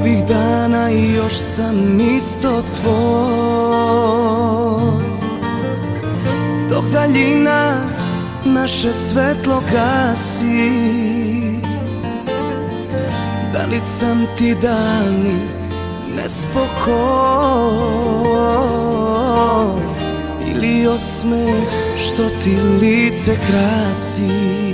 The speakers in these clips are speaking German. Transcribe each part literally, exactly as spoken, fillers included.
Ovih dana još sam isto tvoj, dok daljina naše svetlo gasi. Da li sam ti dani nespokoj ili osmeh što ti lice krasi?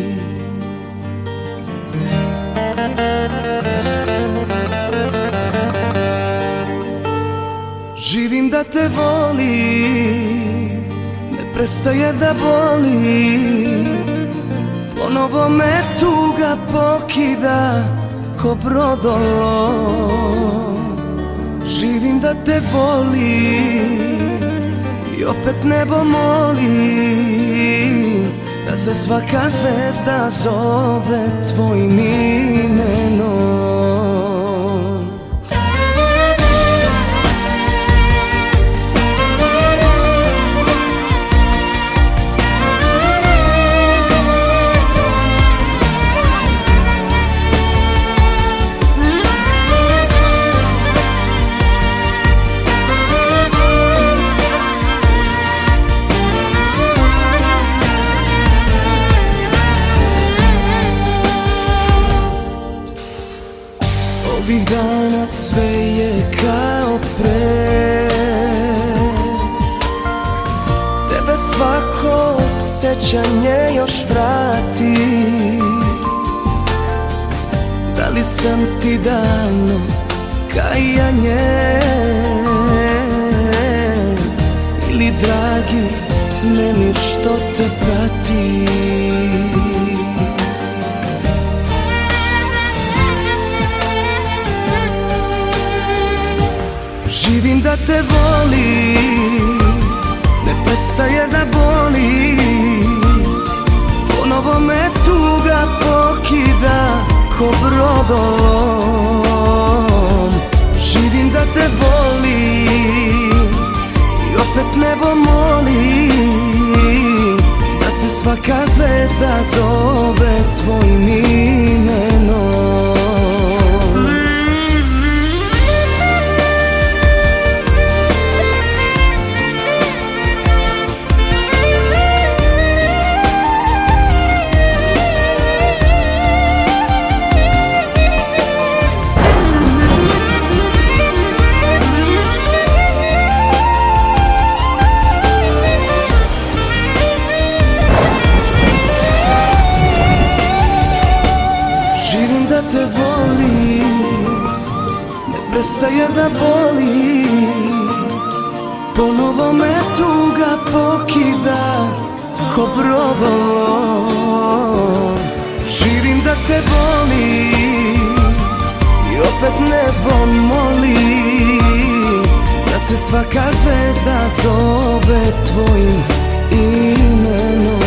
Živim da te volim, ne prestaje da boli, ponovo me tuga pokida ko brodolom. Živim da te volim i opet nebo molim da se svaka zvezda zove tvojim imenom. Ovih dana sve je kao pre, tebe svako sećanje još vrati. Da li sam ti dano kajanje ili dragi nemir što te prati? Živim da te volim, ne prestaje da boli, ponovo me tuga pokida ko brodolom. Živim da te volim i opet nebo molim da se svaka zvezda zove tvojim imenom. Da te volim, ne prestaje da boli, ponovo me tuga pokida ko brodolom. Živim da te volim i opet nebo molim da se svaka zvezda zove tvojim imenom.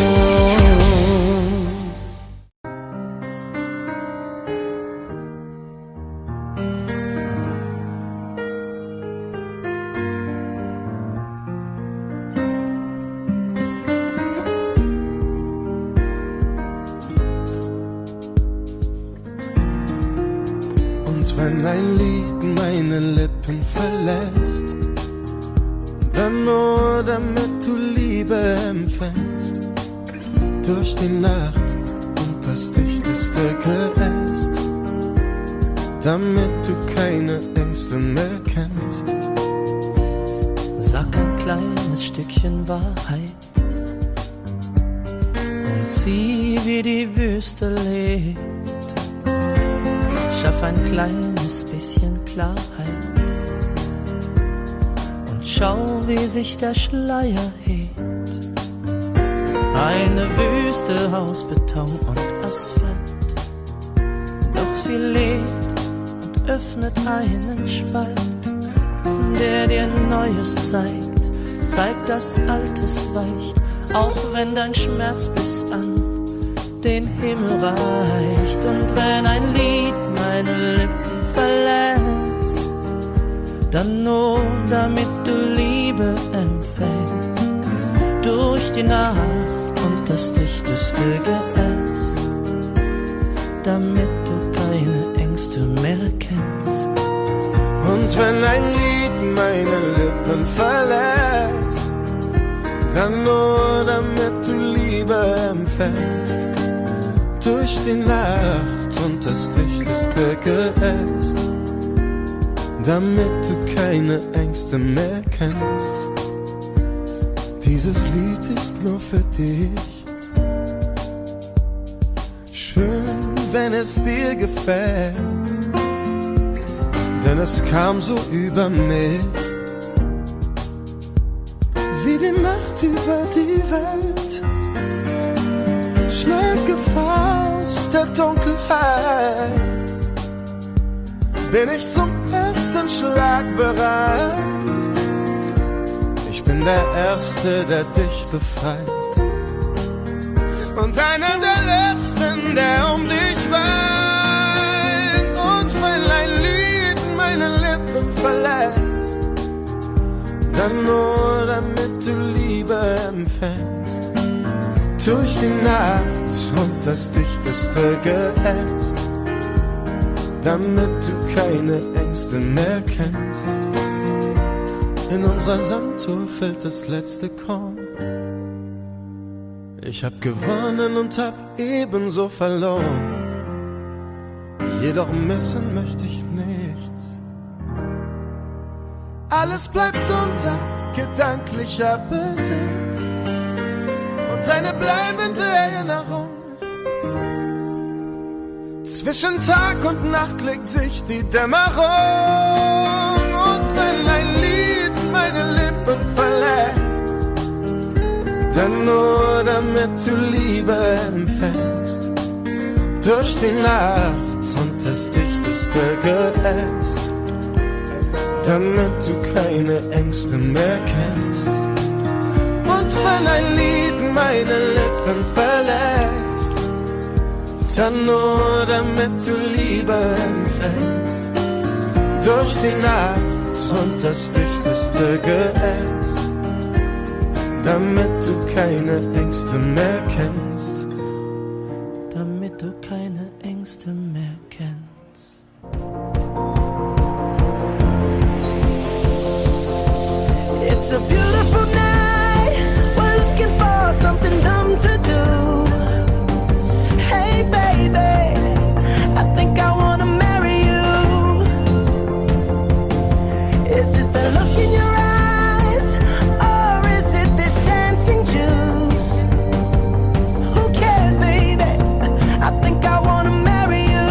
Wenn ein Lied meine Lippen verlässt, dann nur damit du Liebe empfängst, durch die Nacht und das dichteste Geäst, damit du keine Ängste mehr kennst. Sag ein kleines Stückchen Wahrheit und sieh, wie die Wüste lebt. Schaff ein kleines bisschen Klarheit und schau, wie sich der Schleier hebt. Eine Wüste aus Beton und Asphalt, doch sie lebt und öffnet einen Spalt, der dir Neues zeigt, zeigt, dass Altes weicht, auch wenn dein Schmerz bis an den Himmel reicht. Und wenn ein Lied meine Lippen verlässt, dann nur damit du Liebe empfängst, durch die Nacht und das dichteste Geäst, damit du keine Ängste mehr kennst. Und wenn ein Lied meine Lippen verlässt, dann nur damit du Liebe empfängst. Durch die Nacht und das dichteste Geäst, damit du keine Ängste mehr kennst. Dieses Lied ist nur für dich. Schön, wenn es dir gefällt, denn es kam so über mich, wie die Nacht über die Welt. Schnell gefahren aus der Dunkelheit, bin ich zum ersten Schlag bereit. Ich bin der Erste, der dich befreit, und einer der Letzten, der um dich weint. Und wenn ein Lied meine Lippen verlässt, dann nur damit du Liebe empfängst. Durch die Nacht und das dichteste Geäst, damit du keine Ängste mehr kennst. In unserer Sanduhr fällt das letzte Korn. Ich hab gewonnen und hab ebenso verloren, jedoch missen möchte ich nichts. Alles bleibt unser gedanklicher Besitz und eine bleibende Erinnerung. Zwischen Tag und Nacht legt sich die Dämmerung. Und wenn ein Lied meine Lippen verlässt, dann nur damit du Liebe empfängst. Durch die Nacht und das dichteste Geäst, damit du keine Ängste mehr kennst. Und wenn ein Lied meine Lippen verlässt, dann nur damit du Liebe empfängst. Durch die Nacht und das dichteste Geäst, damit du keine Ängste mehr kennst. Damit du keine Ängste mehr kennst. It's a beautiful night. We're looking for something dumb to do. Hey baby, I think I wanna marry you. Is it the look in your eyes, or is it this dancing juice? Who cares, baby? I think I wanna marry you.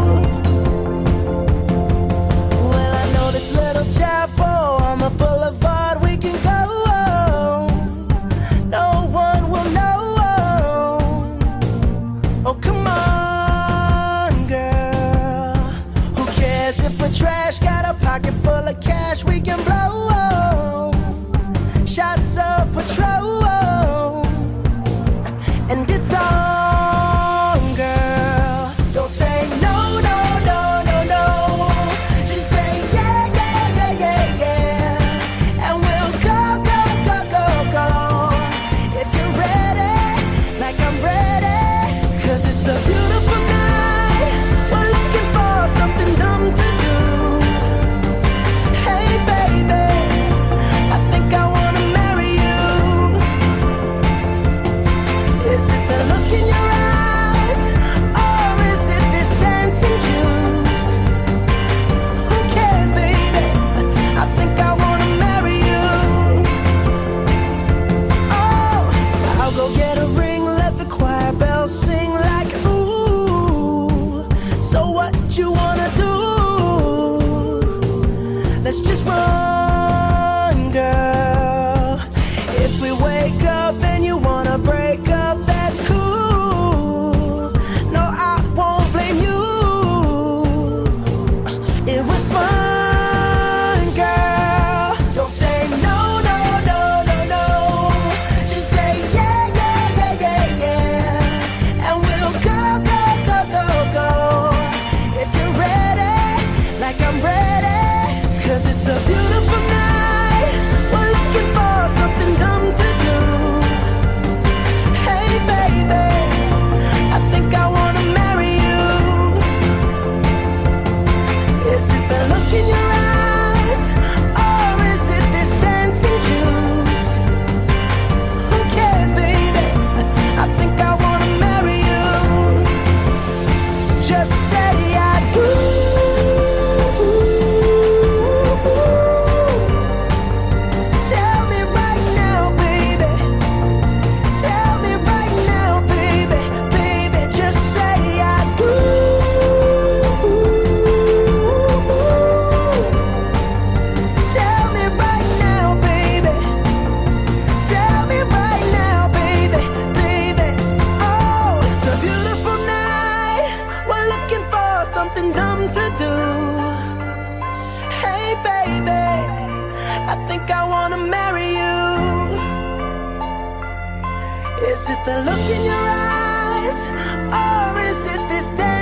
Well, I know this little chapel on the boulevard we can go. No one will know. Oh, come on, girl. Who cares if we're trash? Got a pocket full of cash we can blow. Shots of Patrol, and it's on, girl. Don't say no, no, no, no, no. Just say yeah, yeah, yeah, yeah, yeah. And we'll go, go, go, go, go. If you're ready, like I'm ready. Cause it's a beautiful night. We're looking for something dumb to do. Hey baby, I think I wanna marry you. Is it the look in your eyes, or is it this dancing juice? Who cares, baby? I think I wanna marry you. Oh, I'll go get a ring, let the choir bells sing like ooh. So what you wanna do? Let's just run, girl. If we wake up and you wanna break up, that's cool. No, I won't blame you. It was fun, girl. Don't say no, no, no, no, no. Just say yeah, yeah, yeah, yeah, yeah. And we'll go, go, go, go, go. If you're ready, like I'm ready. Cause it's a beautiful night. We're looking for something dumb to do. Hey baby, I think I wanna marry you. Is it the look in your eyes, something dumb to do. Hey baby, I think I wanna marry you. Is it the look in your eyes, or is it this day?